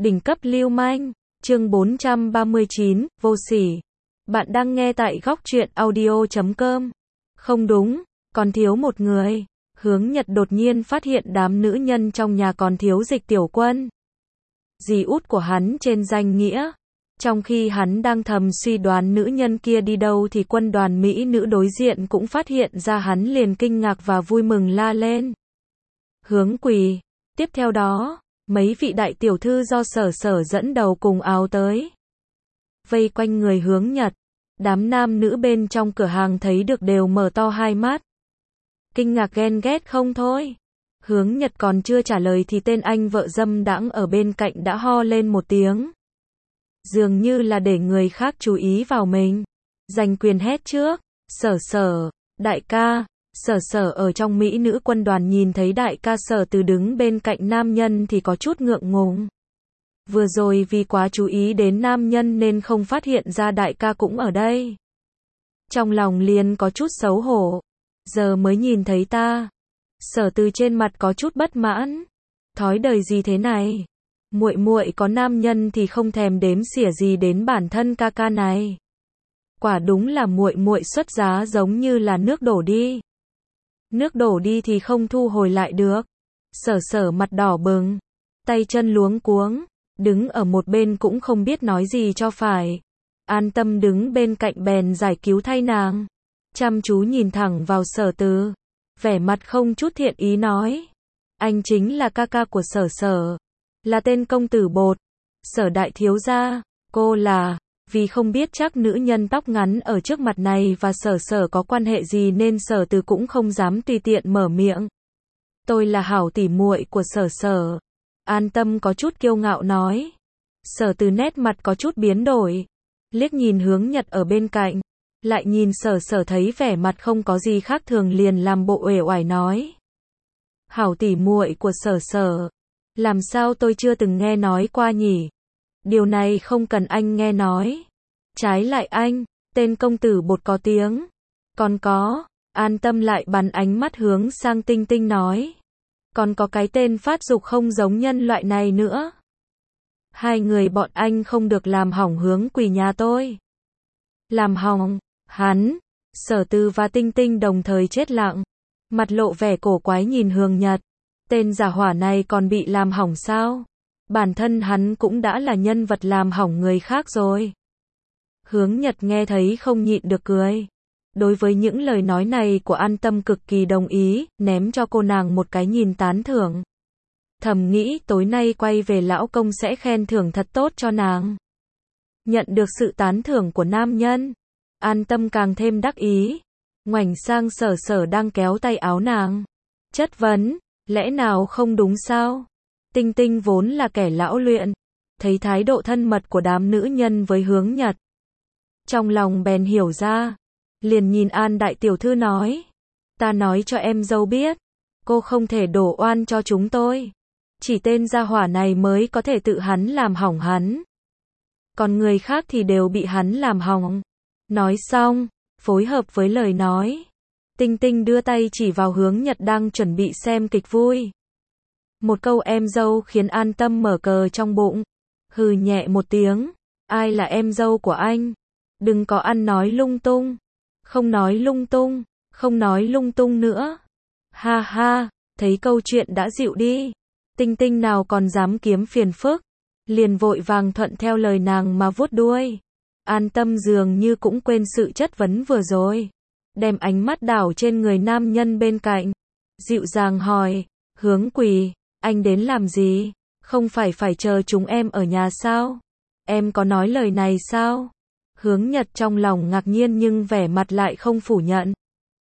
Đỉnh cấp lưu manh, chương 439, vô sỉ. Bạn đang nghe tại góc truyện audio.com. Không đúng, còn thiếu một người. Hướng Nhật đột nhiên phát hiện đám nữ nhân trong nhà còn thiếu Dịch Tiểu Quân. Dì út của hắn trên danh nghĩa. Trong khi hắn đang thầm suy đoán nữ nhân kia đi đâu thì quân đoàn Mỹ nữ đối diện cũng phát hiện ra hắn, liền kinh ngạc và vui mừng la lên. Hướng Quỳ. Tiếp theo đó, mấy vị đại tiểu thư do Sở Sở dẫn đầu cùng áo tới. Vây quanh người Hướng Nhật. Đám nam nữ bên trong cửa hàng thấy được đều mở to hai mắt. Kinh ngạc ghen ghét không thôi. Hướng Nhật còn chưa trả lời thì tên anh vợ dâm đãng ở bên cạnh đã ho lên một tiếng. Dường như là để người khác chú ý vào mình. Giành quyền hét trước. Sở Sở, đại ca. Sở Sở ở trong mỹ nữ quân đoàn nhìn thấy đại ca Sở Từ đứng bên cạnh nam nhân thì có chút ngượng ngùng. Vừa rồi vì quá chú ý đến nam nhân nên không phát hiện ra đại ca cũng ở đây. Trong lòng liền có chút xấu hổ. Giờ mới nhìn thấy ta. Sở Từ trên mặt có chút bất mãn. Thói đời gì thế này? Muội muội có nam nhân thì không thèm đếm xỉa gì đến bản thân ca ca này. Quả đúng là muội muội xuất giá giống như là nước đổ đi. Nước đổ đi thì không thu hồi lại được. Sở Sở mặt đỏ bừng, tay chân luống cuống, đứng ở một bên cũng không biết nói gì cho phải. An Tâm đứng bên cạnh bèn giải cứu thay nàng. Chăm chú nhìn thẳng vào Sở Từ, vẻ mặt không chút thiện ý nói. Anh chính là ca ca của Sở Sở. Là tên công tử bột. Sở đại thiếu gia. Cô là, vì không biết chắc nữ nhân tóc ngắn ở trước mặt này và Sở Sở có quan hệ gì nên Sở Từ cũng không dám tùy tiện mở miệng. Tôi là hảo tỉ muội của Sở Sở. An Tâm có chút kiêu ngạo nói. Sở Từ nét mặt có chút biến đổi. Liếc nhìn Hướng Nhật ở bên cạnh. Lại nhìn Sở Sở thấy vẻ mặt không có gì khác thường liền làm bộ uể oải nói. Hảo tỉ muội của Sở Sở. Làm sao tôi chưa từng nghe nói qua nhỉ? Điều này không cần anh nghe nói. Trái lại anh, tên công tử bột có tiếng. Còn có, An Tâm lại bắn ánh mắt hướng sang Tinh Tinh nói. Còn có cái tên phát dục không giống nhân loại này nữa. Hai người bọn anh không được làm hỏng Hướng Quỳ nhà tôi. Làm hỏng, hắn. Sở Từ và Tinh Tinh đồng thời chết lặng. Mặt lộ vẻ cổ quái nhìn Hướng Nhật. Tên giả hỏa này còn bị làm hỏng sao? Bản thân hắn cũng đã là nhân vật làm hỏng người khác rồi. Hướng Nhật nghe thấy không nhịn được cười. Đối với những lời nói này của An Tâm cực kỳ đồng ý, ném cho cô nàng một cái nhìn tán thưởng. Thầm nghĩ tối nay quay về lão công sẽ khen thưởng thật tốt cho nàng. Nhận được sự tán thưởng của nam nhân, An Tâm càng thêm đắc ý. Ngoảnh sang Sở Sở đang kéo tay áo nàng. Chất vấn, lẽ nào không đúng sao? Tinh Tinh vốn là kẻ lão luyện, thấy thái độ thân mật của đám nữ nhân với Hướng Nhật. Trong lòng bèn hiểu ra, liền nhìn An đại tiểu thư nói. Ta nói cho em dâu biết, cô không thể đổ oan cho chúng tôi. Chỉ tên gia hỏa này mới có thể tự hắn làm hỏng hắn. Còn người khác thì đều bị hắn làm hỏng. Nói xong, phối hợp với lời nói. Tinh Tinh đưa tay chỉ vào Hướng Nhật đang chuẩn bị xem kịch vui. Một câu em dâu khiến An Tâm mở cờ trong bụng. Hừ nhẹ một tiếng. Ai là em dâu của anh? Đừng có ăn nói lung tung. Không nói lung tung. Không nói lung tung nữa. Ha ha, thấy câu chuyện đã dịu đi. Tinh Tinh nào còn dám kiếm phiền phức. Liền vội vàng thuận theo lời nàng mà vuốt đuôi. An Tâm dường như cũng quên sự chất vấn vừa rồi. Đem ánh mắt đảo trên người nam nhân bên cạnh. Dịu dàng hỏi. Hướng Quỳ, anh đến làm gì? Không phải chờ chúng em ở nhà sao? Em có nói lời này sao? Hướng Nhật trong lòng ngạc nhiên nhưng vẻ mặt lại không phủ nhận.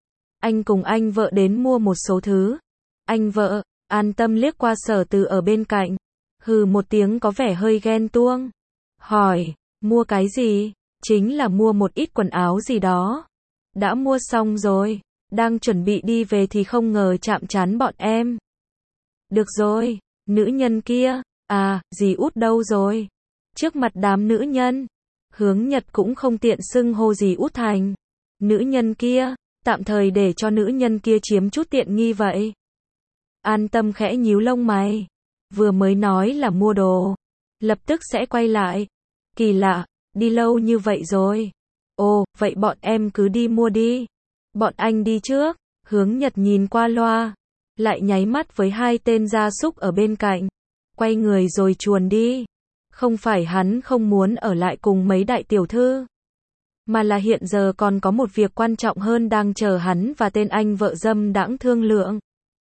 Anh cùng anh vợ đến mua một số thứ. Anh vợ, An Tâm liếc qua Sở Từ ở bên cạnh. Hừ một tiếng có vẻ hơi ghen tuông. Hỏi, mua cái gì? Chính là mua một ít quần áo gì đó. Đã mua xong rồi, đang chuẩn bị đi về thì không ngờ chạm trán bọn em. Được rồi, nữ nhân kia, dì út đâu rồi? Trước mặt đám nữ nhân, Hướng Nhật cũng không tiện xưng hô dì út thành. Nữ nhân kia, tạm thời để cho nữ nhân kia chiếm chút tiện nghi vậy. An Tâm khẽ nhíu lông mày. Vừa mới nói là mua đồ. lập tức sẽ quay lại. Kỳ lạ, đi lâu như vậy rồi. Ồ, vậy bọn em cứ đi mua đi. Bọn anh đi trước. Hướng Nhật nhìn qua loa, lại nháy mắt với hai tên gia súc ở bên cạnh. Quay người rồi chuồn đi. Không phải hắn không muốn ở lại cùng mấy đại tiểu thư, mà là hiện giờ còn có một việc quan trọng hơn đang chờ hắn và tên anh vợ dâm đãng thương lượng.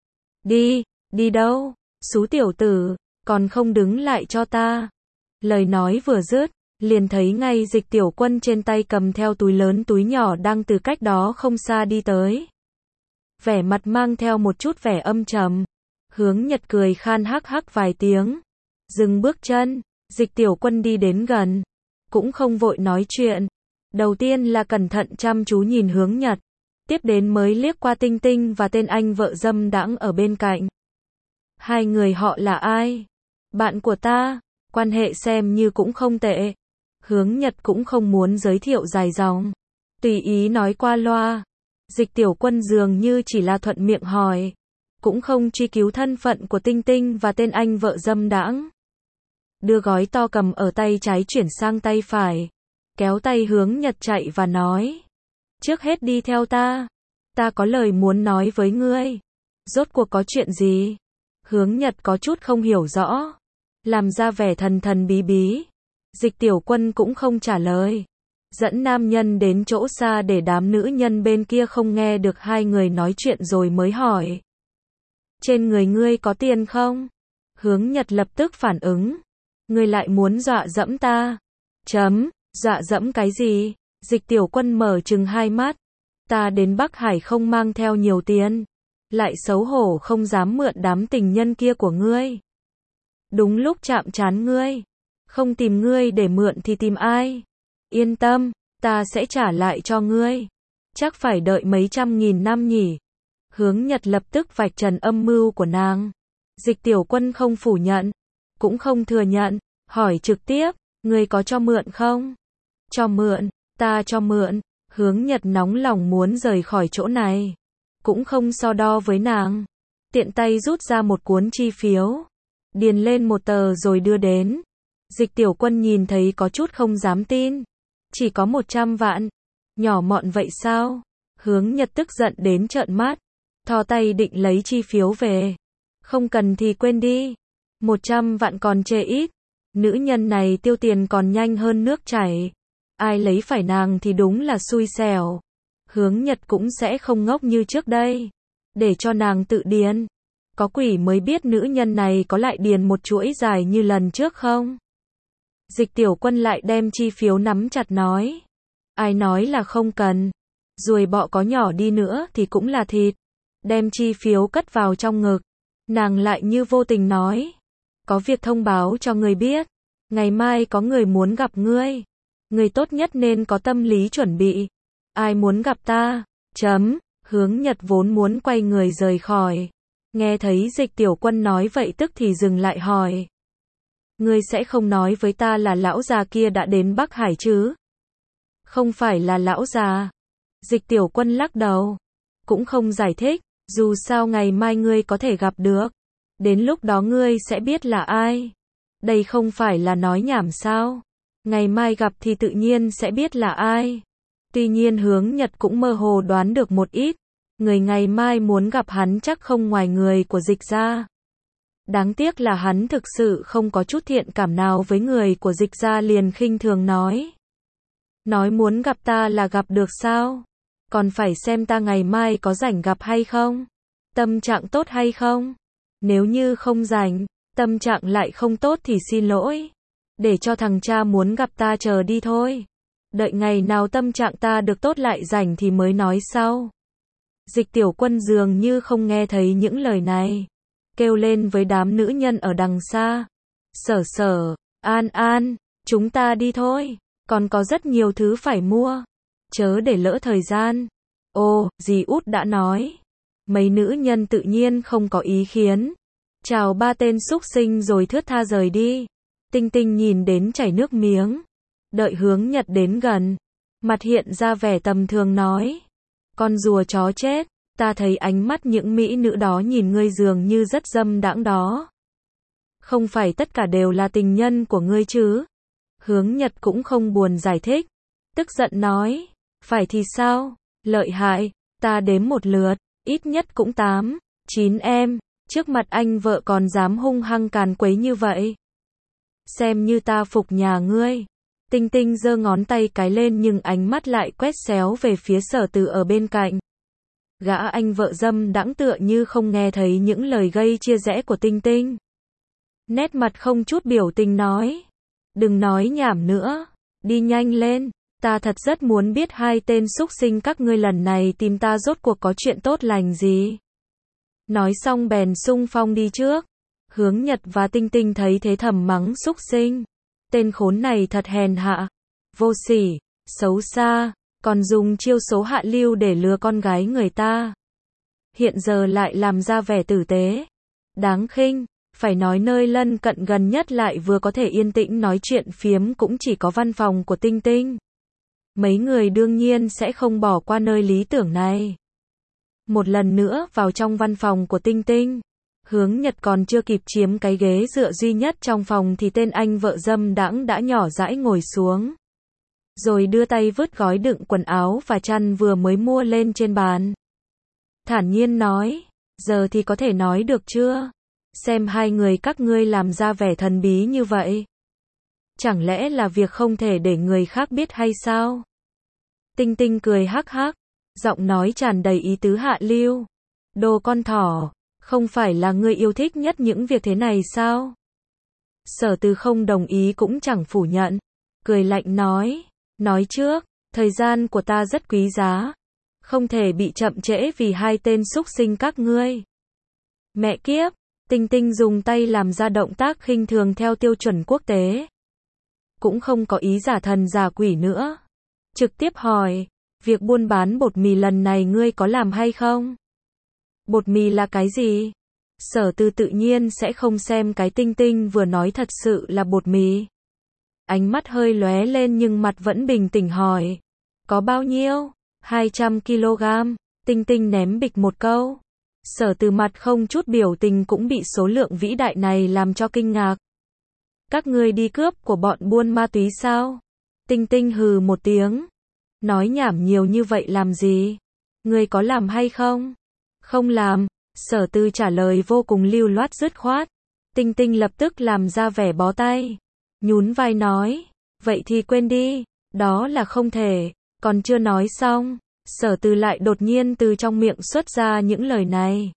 Đi, đi đâu? Xú tiểu tử, còn không đứng lại cho ta. Lời nói vừa dứt, liền thấy ngay Dịch Tiểu Quân trên tay cầm theo túi lớn túi nhỏ đang từ cách đó không xa đi tới. Vẻ mặt mang theo một chút vẻ âm trầm. Hướng Nhật cười khan hắc hắc vài tiếng, dừng bước chân. Dịch Tiểu Quân đi đến gần, cũng không vội nói chuyện. Đầu tiên là cẩn thận chăm chú nhìn Hướng Nhật, tiếp đến mới liếc qua Tinh Tinh và tên anh vợ dâm đãng ở bên cạnh. Hai người họ là ai? Bạn của ta, quan hệ xem như cũng không tệ. Hướng Nhật cũng không muốn giới thiệu dài dòng, tùy ý nói qua loa. Dịch Tiểu Quân dường như chỉ là thuận miệng hỏi, cũng không truy cứu thân phận của Tinh Tinh và tên anh vợ dâm đãng. Đưa gói to cầm ở tay trái chuyển sang tay phải, kéo tay Hướng Nhật chạy và nói, trước hết đi theo ta, ta có lời muốn nói với ngươi. Rốt cuộc có chuyện gì? Hướng Nhật có chút không hiểu rõ, làm ra vẻ thần thần bí bí. Dịch Tiểu Quân cũng không trả lời, dẫn nam nhân đến chỗ xa để đám nữ nhân bên kia không nghe được hai người nói chuyện rồi mới hỏi, trên người ngươi có tiền không? Hướng Nhật lập tức phản ứng, ngươi lại muốn dọa dẫm ta? Dọa dẫm cái gì? Dịch Tiểu Quân mở trừng hai mắt, ta đến Bắc Hải không mang theo nhiều tiền, lại xấu hổ không dám mượn đám tình nhân kia của ngươi. Đúng lúc chạm trán ngươi, không tìm ngươi để mượn thì tìm ai? Yên tâm, ta sẽ trả lại cho ngươi. Chắc phải đợi mấy trăm nghìn năm nhỉ? Hướng Nhật lập tức vạch trần âm mưu của nàng. Dịch Tiểu Quân không phủ nhận, cũng không thừa nhận, hỏi trực tiếp, ngươi có cho mượn không? Cho mượn, ta cho mượn. Hướng Nhật nóng lòng muốn rời khỏi chỗ này, cũng không so đo với nàng. Tiện tay rút ra một cuốn chi phiếu, điền lên một tờ rồi đưa đến. Dịch Tiểu Quân nhìn thấy có chút không dám tin. Chỉ có 100 vạn. Nhỏ mọn vậy sao? Hướng Nhật tức giận đến trợn mắt, thò tay định lấy chi phiếu về. Không cần thì quên đi. 100 vạn còn chê ít. Nữ nhân này tiêu tiền còn nhanh hơn nước chảy. Ai lấy phải nàng thì đúng là xui xẻo. Hướng Nhật cũng sẽ không ngốc như trước đây, để cho nàng tự điền. Có quỷ mới biết nữ nhân này có lại điền một chuỗi dài như lần trước không? Dịch Tiểu Quân lại đem chi phiếu nắm chặt nói, ai nói là không cần. Ruồi bọ có nhỏ đi nữa thì cũng là thịt. Đem chi phiếu cất vào trong ngực. Nàng lại như vô tình nói, có việc thông báo cho ngươi biết. Ngày mai có người muốn gặp ngươi. Ngươi tốt nhất nên có tâm lý chuẩn bị. Ai muốn gặp ta? Hướng Nhật vốn muốn quay người rời khỏi. Nghe thấy Dịch Tiểu Quân nói vậy tức thì dừng lại hỏi, ngươi sẽ không nói với ta là lão già kia đã đến Bắc Hải chứ? Không phải là lão già. Dịch Tiểu Quân lắc đầu, cũng không giải thích, dù sao ngày mai ngươi có thể gặp được. Đến lúc đó ngươi sẽ biết là ai. Đây không phải là nói nhảm sao? Ngày mai gặp thì tự nhiên sẽ biết là ai. Tuy nhiên Hướng Nhật cũng mơ hồ đoán được một ít. Người ngày mai muốn gặp hắn chắc không ngoài người của Dịch gia. Đáng tiếc là hắn thực sự không có chút thiện cảm nào với người của Dịch gia, liền khinh thường nói. Nói muốn gặp ta là gặp được sao? Còn phải xem ta ngày mai có rảnh gặp hay không? Tâm trạng tốt hay không? Nếu như không rảnh, tâm trạng lại không tốt thì xin lỗi. Để cho thằng cha muốn gặp ta chờ đi thôi. Đợi ngày nào tâm trạng ta được tốt lại rảnh thì mới nói sau. Dịch Tiểu Quân dường như không nghe thấy những lời này, kêu lên với đám nữ nhân ở đằng xa. Sở, An, chúng ta đi thôi, còn có rất nhiều thứ phải mua. Chớ để lỡ thời gian. Ồ, dì út đã nói. Mấy nữ nhân tự nhiên không có ý kiến. Chào ba tên súc sinh rồi thướt tha rời đi. Tinh Tinh nhìn đến chảy nước miếng. Đợi Hướng Nhật đến gần, mặt hiện ra vẻ tầm thường nói, con rùa chó chết, ta thấy ánh mắt những mỹ nữ đó nhìn ngươi dường như rất dâm đãng đó. Không phải tất cả đều là tình nhân của ngươi chứ? Hướng Nhật cũng không buồn giải thích. Tức giận nói. Phải thì sao? Lợi hại. Ta đếm một lượt. Ít nhất cũng 8, 9 em. Trước mặt anh vợ còn dám hung hăng càn quấy như vậy. Xem như ta phục nhà ngươi. Tinh Tinh giơ ngón tay cái lên nhưng ánh mắt lại quét xéo về phía Sở Từ ở bên cạnh. Gã anh vợ dâm đãng tựa như không nghe thấy những lời gây chia rẽ của Tinh Tinh. Nét mặt không chút biểu tình nói. Đừng nói nhảm nữa. Đi nhanh lên. Ta thật rất muốn biết hai tên súc sinh các ngươi lần này tìm ta rốt cuộc có chuyện tốt lành gì. Nói xong bèn xung phong đi trước. Hướng Nhật và Tinh Tinh thấy thế thầm mắng súc sinh. Tên khốn này thật hèn hạ, vô sỉ, xấu xa, còn dùng chiêu số hạ lưu để lừa con gái người ta. Hiện giờ lại làm ra vẻ tử tế. Đáng khinh, phải nói nơi lân cận gần nhất lại vừa có thể yên tĩnh nói chuyện phiếm cũng chỉ có văn phòng của Tinh Tinh. Mấy người đương nhiên sẽ không bỏ qua nơi lý tưởng này. Một lần nữa vào trong văn phòng của Tinh Tinh. Hướng Nhật còn chưa kịp chiếm cái ghế dựa duy nhất trong phòng thì tên anh vợ dâm đãng đã nhỏ dãi ngồi xuống. Rồi đưa tay vứt gói đựng quần áo và chăn vừa mới mua lên trên bàn. Thản nhiên nói, giờ thì có thể nói được chưa? Xem hai người các ngươi làm ra vẻ thần bí như vậy. Chẳng lẽ là việc không thể để người khác biết hay sao? Tinh Tinh cười hắc hắc, giọng nói tràn đầy ý tứ hạ lưu. Đồ con thỏ. Không phải là ngươi yêu thích nhất những việc thế này sao? Sở Từ không đồng ý cũng chẳng phủ nhận. Cười lạnh nói trước, thời gian của ta rất quý giá. Không thể bị chậm trễ vì hai tên súc sinh các ngươi. Mẹ kiếp, Tinh Tinh dùng tay làm ra động tác khinh thường theo tiêu chuẩn quốc tế. Cũng không có ý giả thần giả quỷ nữa. Trực tiếp hỏi, việc buôn bán bột mì lần này ngươi có làm hay không? Bột mì là cái gì? Sở Từ tự nhiên sẽ không xem cái Tinh Tinh vừa nói thật sự là bột mì. Ánh mắt hơi lóe lên nhưng mặt vẫn bình tĩnh hỏi. Có bao nhiêu? 200 kg. Tinh Tinh ném bịch một câu. Sở Từ mặt không chút biểu tình cũng bị số lượng vĩ đại này làm cho kinh ngạc. Các ngươi đi cướp của bọn buôn ma túy sao? Tinh Tinh hừ một tiếng. Nói nhảm nhiều như vậy làm gì? Ngươi có làm hay không? Không làm. Sở Từ trả lời vô cùng lưu loát dứt khoát. Tinh Tinh lập tức làm ra vẻ bó tay. Nhún vai nói. Vậy thì quên đi. Đó là không thể. Còn chưa nói xong. Sở Từ lại đột nhiên từ trong miệng xuất ra những lời này.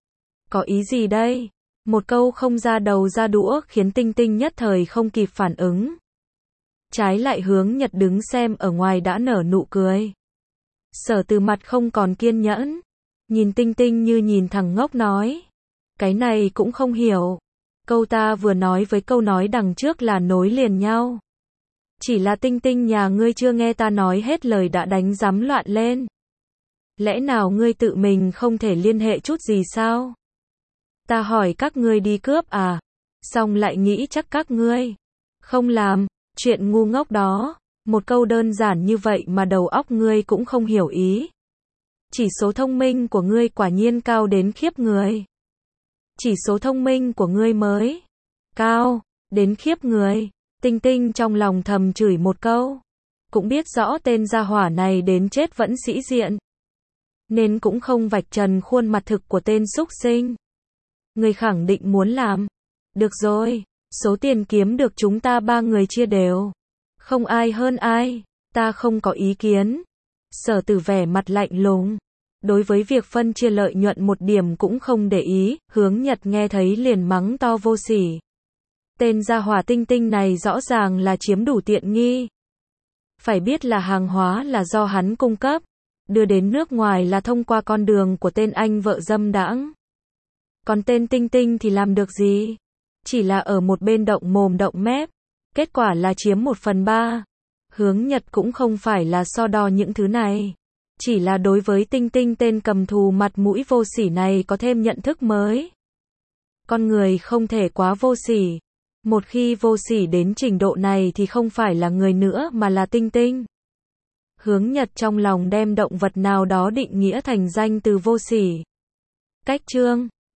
Có ý gì đây? Một câu không ra đầu ra đũa khiến Tinh Tinh nhất thời không kịp phản ứng. Trái lại Hướng Nhật đứng xem ở ngoài đã nở nụ cười. Sở Từ mặt không còn kiên nhẫn. Nhìn Tinh Tinh như nhìn thằng ngốc nói. Cái này cũng không hiểu. Câu ta vừa nói với câu nói đằng trước là nối liền nhau. Chỉ là Tinh Tinh nhà ngươi chưa nghe ta nói hết lời đã đánh rắm loạn lên. Lẽ nào ngươi tự mình không thể liên hệ chút gì sao? Ta hỏi các ngươi đi cướp à? Xong lại nghĩ chắc các ngươi không làm chuyện ngu ngốc đó. Một câu đơn giản như vậy mà đầu óc ngươi cũng không hiểu ý. Chỉ số thông minh của ngươi quả nhiên cao đến khiếp người. Chỉ số thông minh của ngươi mới cao đến khiếp người. Tinh Tinh trong lòng thầm chửi một câu. Cũng biết rõ tên gia hỏa này đến chết vẫn sĩ diện. Nên cũng không vạch trần khuôn mặt thực của tên súc sinh. Ngươi khẳng định muốn làm. Được rồi, số tiền kiếm được chúng ta ba người chia đều. Không ai hơn ai, ta không có ý kiến. Sở Từ vẻ mặt lạnh lùng. Đối với việc phân chia lợi nhuận một điểm cũng không để ý, Hướng Nhật nghe thấy liền mắng to vô sỉ. Tên gia hỏa Tinh Tinh này rõ ràng là chiếm đủ tiện nghi. Phải biết là hàng hóa là do hắn cung cấp, đưa đến nước ngoài là thông qua con đường của tên anh vợ dâm đãng. Còn tên Tinh Tinh thì làm được gì? Chỉ là ở một bên động mồm động mép, kết quả là chiếm 1/3. Hướng Nhật cũng không phải là so đo những thứ này. Chỉ là đối với Tinh Tinh tên cầm thù mặt mũi vô sỉ này có thêm nhận thức mới. Con người không thể quá vô sỉ. Một khi vô sỉ đến trình độ này thì không phải là người nữa mà là Tinh Tinh. Hướng Nhật trong lòng đem động vật nào đó định nghĩa thành danh từ vô sỉ. Cách chương